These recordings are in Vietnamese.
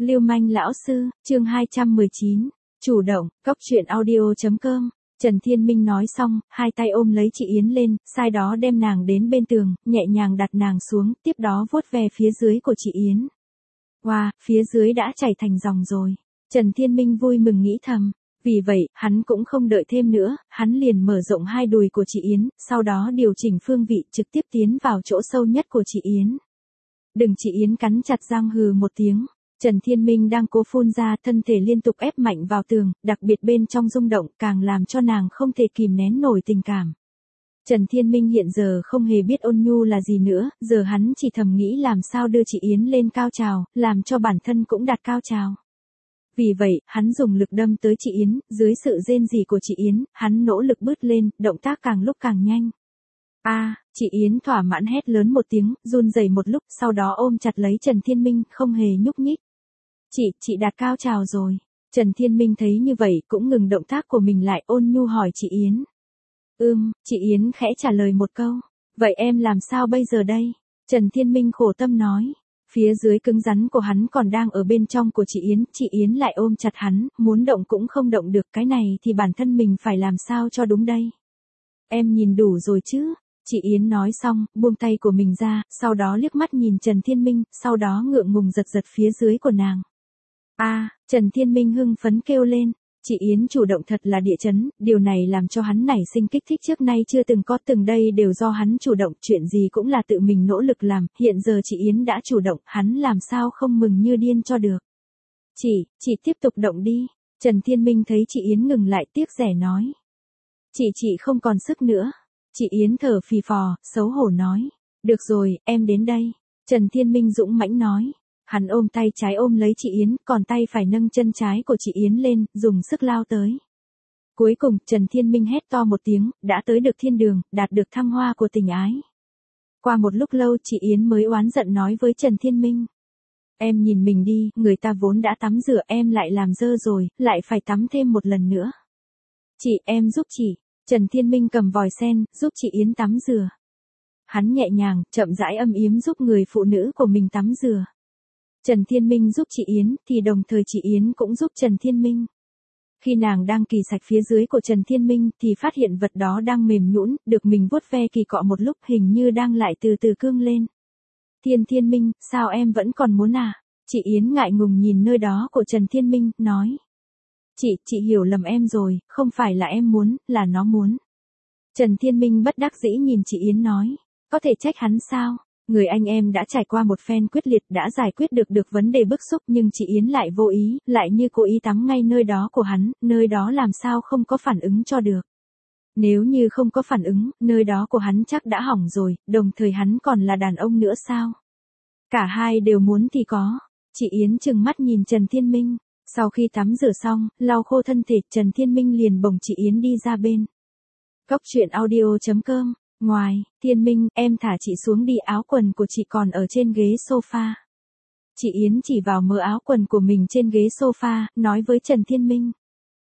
Lưu manh lão sư, chương 219, chủ động, cóc truyện audio.com. Trần Thiên Minh nói xong, hai tay ôm lấy chị Yến lên, sai đó đem nàng đến bên tường, nhẹ nhàng đặt nàng xuống, tiếp đó vuốt ve phía dưới của chị Yến. Wow, phía dưới đã chảy thành dòng rồi. Trần Thiên Minh vui mừng nghĩ thầm. Vì vậy, hắn cũng không đợi thêm nữa, hắn liền mở rộng hai đùi của chị Yến, sau đó điều chỉnh phương vị trực tiếp tiến vào chỗ sâu nhất của chị Yến. Đừng, chị Yến cắn chặt răng hừ một tiếng. Trần Thiên Minh đang cố phun ra, thân thể liên tục ép mạnh vào tường, đặc biệt bên trong rung động càng làm cho nàng không thể kìm nén nổi tình cảm. Trần Thiên Minh hiện giờ không hề biết ôn nhu là gì nữa, giờ hắn chỉ thầm nghĩ làm sao đưa chị Yến lên cao trào, làm cho bản thân cũng đạt cao trào. Vì vậy, hắn dùng lực đâm tới chị Yến, dưới sự rên rỉ của chị Yến, hắn nỗ lực bứt lên, động tác càng lúc càng nhanh. Chị Yến thỏa mãn hét lớn một tiếng, run rẩy một lúc, sau đó ôm chặt lấy Trần Thiên Minh, không hề nhúc nhích. Chị đạt cao trào rồi. Trần Thiên Minh thấy như vậy, cũng ngừng động tác của mình lại, ôn nhu hỏi chị Yến. Chị Yến khẽ trả lời một câu. Vậy em làm sao bây giờ đây? Trần Thiên Minh khổ tâm nói. Phía dưới cứng rắn của hắn còn đang ở bên trong của chị Yến lại ôm chặt hắn, muốn động cũng không động được, cái này thì bản thân mình phải làm sao cho đúng đây? Em nhìn đủ rồi chứ? Chị Yến nói xong, buông tay của mình ra, sau đó liếc mắt nhìn Trần Thiên Minh, sau đó ngượng ngùng giật giật phía dưới của nàng. Trần Thiên Minh hưng phấn kêu lên. Chị Yến chủ động thật là địa chấn, điều này làm cho hắn nảy sinh kích thích trước nay chưa từng có, từng đây đều do hắn chủ động, chuyện gì cũng là tự mình nỗ lực làm, hiện giờ chị Yến đã chủ động, hắn làm sao không mừng như điên cho được. Chị tiếp tục động đi. Trần Thiên Minh thấy chị Yến ngừng lại tiếc rẻ nói. Chị không còn sức nữa. Chị Yến thở phì phò, xấu hổ nói. Được rồi, em đến đây. Trần Thiên Minh dũng mãnh nói. Hắn ôm tay trái ôm lấy chị Yến, còn tay phải nâng chân trái của chị Yến lên, dùng sức lao tới. Cuối cùng, Trần Thiên Minh hét to một tiếng, đã tới được thiên đường, đạt được thăng hoa của tình ái. Qua một lúc lâu, chị Yến mới oán giận nói với Trần Thiên Minh. Em nhìn mình đi, người ta vốn đã tắm rửa, em lại làm dơ rồi, lại phải tắm thêm một lần nữa. Em giúp chị. Trần Thiên Minh cầm vòi sen, giúp chị Yến tắm rửa. Hắn nhẹ nhàng, chậm rãi âm yếm giúp người phụ nữ của mình tắm rửa. Trần Thiên Minh giúp chị Yến, thì đồng thời chị Yến cũng giúp Trần Thiên Minh. Khi nàng đang kỳ sạch phía dưới của Trần Thiên Minh, thì phát hiện vật đó đang mềm nhũn, được mình vuốt ve kỳ cọ một lúc, hình như đang lại từ từ cương lên. Thiên Minh, sao em vẫn còn muốn à? Chị Yến ngại ngùng nhìn nơi đó của Trần Thiên Minh, nói. Chị hiểu lầm em rồi, không phải là em muốn, là nó muốn. Trần Thiên Minh bất đắc dĩ nhìn chị Yến nói. Có thể trách hắn sao? Người anh em đã trải qua một phen quyết liệt, đã giải quyết được vấn đề bức xúc, nhưng chị Yến lại vô ý, lại như cố ý tắm ngay nơi đó của hắn, nơi đó làm sao không có phản ứng cho được. Nếu như không có phản ứng, nơi đó của hắn chắc đã hỏng rồi, đồng thời hắn còn là đàn ông nữa sao? Cả hai đều muốn thì có. Chị Yến trừng mắt nhìn Trần Thiên Minh. Sau khi tắm rửa xong, lau khô thân thể, Trần Thiên Minh liền bồng chị Yến đi ra bên. Cóc truyện audio.com. Ngoài, Thiên Minh, em thả chị xuống đi, áo quần của chị còn ở trên ghế sofa. Chị Yến chỉ vào mớ áo quần của mình trên ghế sofa, nói với Trần Thiên Minh.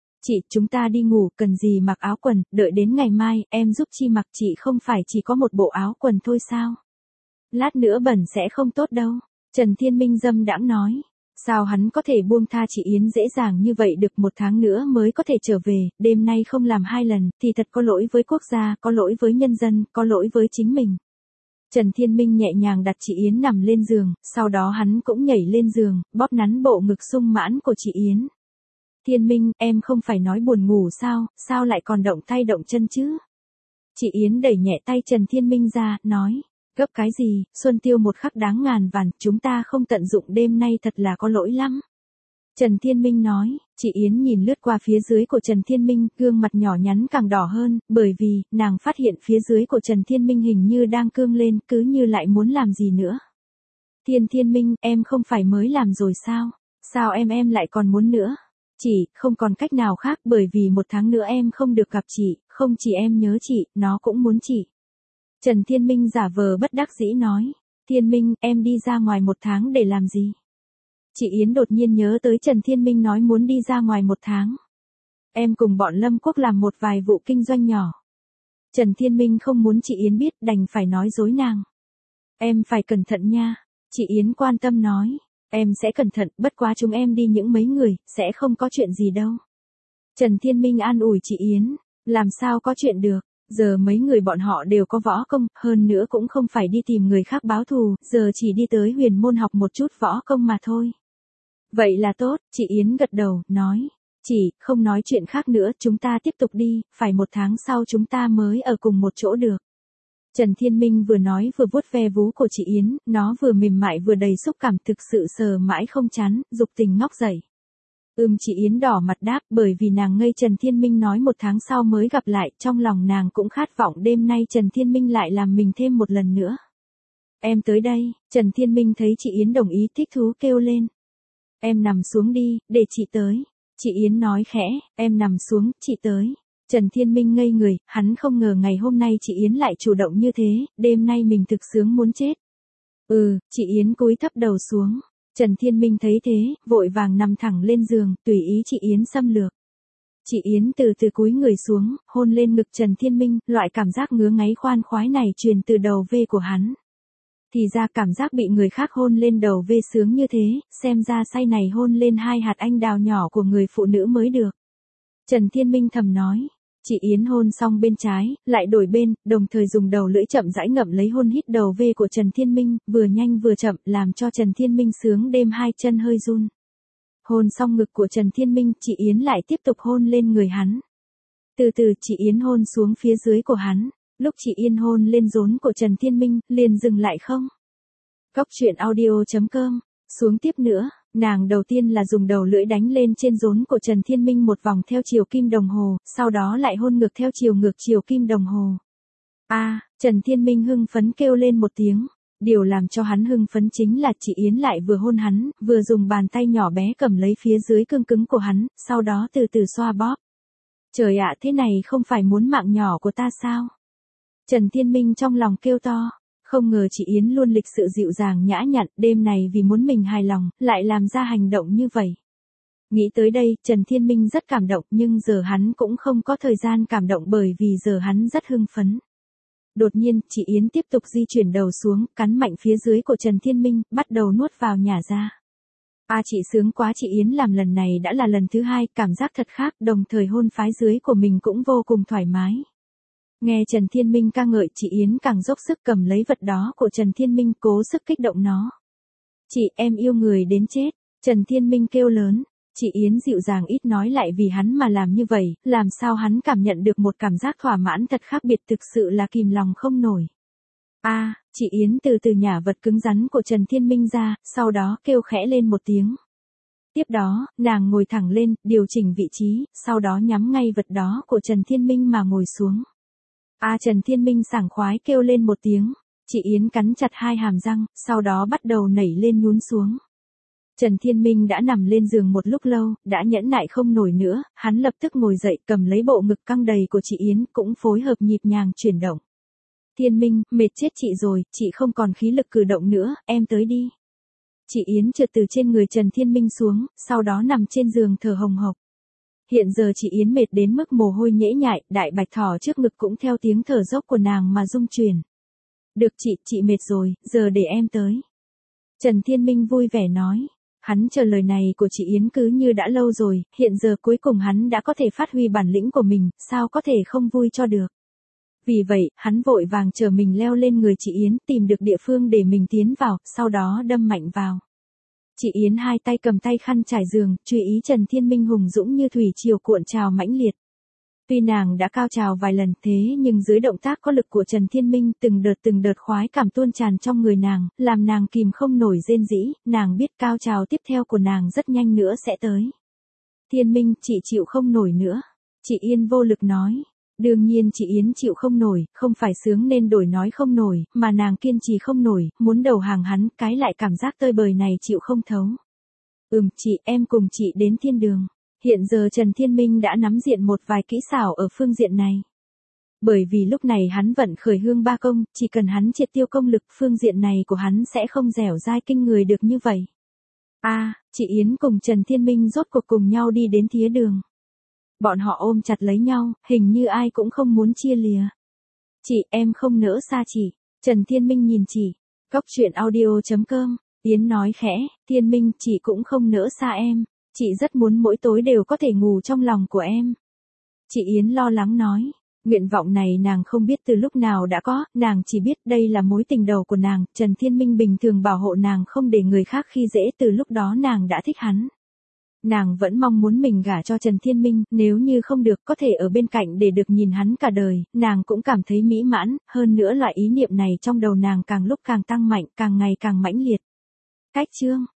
Chúng ta đi ngủ, cần gì mặc áo quần, đợi đến ngày mai, em giúp chị mặc, chị không phải chỉ có một bộ áo quần thôi sao? Lát nữa bẩn sẽ không tốt đâu. Trần Thiên Minh dâm đãng nói. Sao hắn có thể buông tha chị Yến dễ dàng như vậy được, 1 tháng nữa mới có thể trở về, đêm nay không làm 2 lần, thì thật có lỗi với quốc gia, có lỗi với nhân dân, có lỗi với chính mình. Trần Thiên Minh nhẹ nhàng đặt chị Yến nằm lên giường, sau đó hắn cũng nhảy lên giường, bóp nắn bộ ngực sung mãn của chị Yến. Thiên Minh, em không phải nói buồn ngủ sao lại còn động tay động chân chứ? Chị Yến đẩy nhẹ tay Trần Thiên Minh ra, nói. Gấp cái gì, xuân tiêu một khắc đáng ngàn vàng, chúng ta không tận dụng đêm nay thật là có lỗi lắm. Trần Thiên Minh nói, chị Yến nhìn lướt qua phía dưới của Trần Thiên Minh, gương mặt nhỏ nhắn càng đỏ hơn, bởi vì, nàng phát hiện phía dưới của Trần Thiên Minh hình như đang cương lên, cứ như lại muốn làm gì nữa. Thiên Minh, em không phải mới làm rồi sao? Sao em lại còn muốn nữa? Không còn cách nào khác, bởi vì 1 tháng nữa em không được gặp chị, không chỉ em nhớ chị, nó cũng muốn chị. Trần Thiên Minh giả vờ bất đắc dĩ nói. Thiên Minh, em đi ra ngoài 1 tháng để làm gì? Chị Yến đột nhiên nhớ tới Trần Thiên Minh nói muốn đi ra ngoài 1 tháng. Em cùng bọn Lâm Quốc làm một vài vụ kinh doanh nhỏ. Trần Thiên Minh không muốn chị Yến biết, đành phải nói dối nàng. Em phải cẩn thận nha. Chị Yến quan tâm nói. Em sẽ cẩn thận, bất quá chúng em đi những mấy người, sẽ không có chuyện gì đâu. Trần Thiên Minh an ủi chị Yến, làm sao có chuyện được, giờ mấy người bọn họ đều có võ công, hơn nữa cũng không phải đi tìm người khác báo thù, giờ chỉ đi tới huyền môn học một chút võ công mà thôi. Vậy là tốt, chị Yến gật đầu, nói. Chị, không nói chuyện khác nữa, chúng ta tiếp tục đi, phải 1 tháng sau chúng ta mới ở cùng một chỗ được. Trần Thiên Minh vừa nói vừa vuốt ve vú của chị Yến, nó vừa mềm mại vừa đầy xúc cảm, thực sự sờ mãi không chán, dục tình ngóc dậy. Chị Yến đỏ mặt đáp, bởi vì nàng ngây Trần Thiên Minh nói 1 tháng sau mới gặp lại, trong lòng nàng cũng khát vọng đêm nay Trần Thiên Minh lại làm mình thêm một lần nữa. Em tới đây, Trần Thiên Minh thấy chị Yến đồng ý thích thú kêu lên. Em nằm xuống đi, để chị tới. Chị Yến nói khẽ, em nằm xuống, chị tới. Trần Thiên Minh ngây người, hắn không ngờ ngày hôm nay chị Yến lại chủ động như thế, đêm nay mình thực sướng muốn chết. Chị Yến cúi thấp đầu xuống. Trần Thiên Minh thấy thế, vội vàng nằm thẳng lên giường, tùy ý chị Yến xâm lược. Chị Yến từ từ cúi người xuống, hôn lên ngực Trần Thiên Minh, loại cảm giác ngứa ngáy khoan khoái này truyền từ đầu ve của hắn. Thì ra cảm giác bị người khác hôn lên đầu ve sướng như thế, xem ra say này hôn lên 2 hạt anh đào nhỏ của người phụ nữ mới được. Trần Thiên Minh thầm nói. Chị Yến hôn xong bên trái, lại đổi bên, đồng thời dùng đầu lưỡi chậm rãi ngậm lấy hôn hít đầu ve của Trần Thiên Minh, vừa nhanh vừa chậm, làm cho Trần Thiên Minh sướng đêm 2 chân hơi run. Hôn xong ngực của Trần Thiên Minh, chị Yến lại tiếp tục hôn lên người hắn. Từ từ chị Yến hôn xuống phía dưới của hắn, lúc chị Yến hôn lên rốn của Trần Thiên Minh, liền dừng lại không. Cóc truyện audio.com, xuống tiếp nữa. Nàng đầu tiên là dùng đầu lưỡi đánh lên trên rốn của Trần Thiên Minh một vòng theo chiều kim đồng hồ, sau đó lại hôn ngược theo ngược chiều kim đồng hồ. Trần Thiên Minh hưng phấn kêu lên một tiếng. Điều làm cho hắn hưng phấn chính là chị Yến lại vừa hôn hắn, vừa dùng bàn tay nhỏ bé cầm lấy phía dưới cương cứng của hắn, sau đó từ từ xoa bóp. Trời ạ, thế này không phải muốn mạng nhỏ của ta sao? Trần Thiên Minh trong lòng kêu to. Không ngờ chị Yến luôn lịch sự dịu dàng nhã nhặn, đêm này vì muốn mình hài lòng, lại làm ra hành động như vậy. Nghĩ tới đây, Trần Thiên Minh rất cảm động, nhưng giờ hắn cũng không có thời gian cảm động bởi vì giờ hắn rất hưng phấn. Đột nhiên, chị Yến tiếp tục di chuyển đầu xuống, cắn mạnh phía dưới của Trần Thiên Minh, bắt đầu nuốt vào nhả ra. Chị sướng quá, chị Yến làm lần này đã là lần thứ 2, cảm giác thật khác, đồng thời hôn phái dưới của mình cũng vô cùng thoải mái. Nghe Trần Thiên Minh ca ngợi, chị Yến càng dốc sức cầm lấy vật đó của Trần Thiên Minh, cố sức kích động nó. Chị, em yêu người đến chết. Trần Thiên Minh kêu lớn. Chị Yến dịu dàng ít nói, lại vì hắn mà làm như vậy, làm sao hắn cảm nhận được một cảm giác thỏa mãn thật khác biệt, thực sự là kìm lòng không nổi. Chị Yến từ từ nhả vật cứng rắn của Trần Thiên Minh ra, sau đó kêu khẽ lên một tiếng. Tiếp đó, nàng ngồi thẳng lên, điều chỉnh vị trí, sau đó nhắm ngay vật đó của Trần Thiên Minh mà ngồi xuống. Trần Thiên Minh sảng khoái kêu lên một tiếng. Chị Yến cắn chặt 2 hàm răng, sau đó bắt đầu nảy lên nhún xuống. Trần Thiên Minh đã nằm lên giường một lúc lâu, đã nhẫn nại không nổi nữa, hắn lập tức ngồi dậy cầm lấy bộ ngực căng đầy của chị Yến, cũng phối hợp nhịp nhàng chuyển động. Thiên Minh, mệt chết chị rồi, chị không còn khí lực cử động nữa, em tới đi. Chị Yến trượt từ trên người Trần Thiên Minh xuống, sau đó nằm trên giường thở hồng hộc. Hiện giờ chị Yến mệt đến mức mồ hôi nhễ nhại, đại bạch thỏ trước ngực cũng theo tiếng thở dốc của nàng mà rung chuyển. Được chị mệt rồi, giờ để em tới. Trần Thiên Minh vui vẻ nói. Hắn chờ lời này của chị Yến cứ như đã lâu rồi, hiện giờ cuối cùng hắn đã có thể phát huy bản lĩnh của mình, sao có thể không vui cho được. Vì vậy, hắn vội vàng chờ mình leo lên người chị Yến, tìm được địa phương để mình tiến vào, sau đó đâm mạnh vào. Chị Yến 2 tay cầm tay khăn trải giường, chú ý Trần Thiên Minh hùng dũng như thủy triều cuộn trào mãnh liệt. Tuy nàng đã cao trào vài lần thế nhưng dưới động tác có lực của Trần Thiên Minh, từng đợt khoái cảm tuôn tràn trong người nàng, làm nàng kìm không nổi rên rỉ, nàng biết cao trào tiếp theo của nàng rất nhanh nữa sẽ tới. Thiên Minh, chị chịu không nổi nữa. Chị Yên vô lực nói. Đương nhiên chị Yến chịu không nổi, không phải sướng nên đổi nói không nổi, mà nàng kiên trì không nổi, muốn đầu hàng hắn, cái lại cảm giác tơi bời này chịu không thấu. Chị, em cùng chị đến thiên đường. Hiện giờ Trần Thiên Minh đã nắm diện một vài kỹ xảo ở phương diện này. Bởi vì lúc này hắn vận khởi hương ba công, chỉ cần hắn triệt tiêu công lực, phương diện này của hắn sẽ không dẻo dai kinh người được như vậy. Chị Yến cùng Trần Thiên Minh rốt cuộc cùng nhau đi đến thía đường. Bọn họ ôm chặt lấy nhau, hình như ai cũng không muốn chia lìa. Chị, em không nỡ xa chị. Trần Thiên Minh nhìn chị. Cóc truyện audio.com Yến nói khẽ, Thiên Minh, chị cũng không nỡ xa em. Chị rất muốn mỗi tối đều có thể ngủ trong lòng của em. Chị Yến lo lắng nói. Nguyện vọng này nàng không biết từ lúc nào đã có, nàng chỉ biết đây là mối tình đầu của nàng, Trần Thiên Minh bình thường bảo hộ nàng không để người khác khi dễ, từ lúc đó nàng đã thích hắn. Nàng vẫn mong muốn mình gả cho Trần Thiên Minh, nếu như không được có thể ở bên cạnh để được nhìn hắn cả đời, nàng cũng cảm thấy mỹ mãn, hơn nữa loại ý niệm này trong đầu nàng càng lúc càng tăng mạnh, càng ngày càng mãnh liệt. Cách chương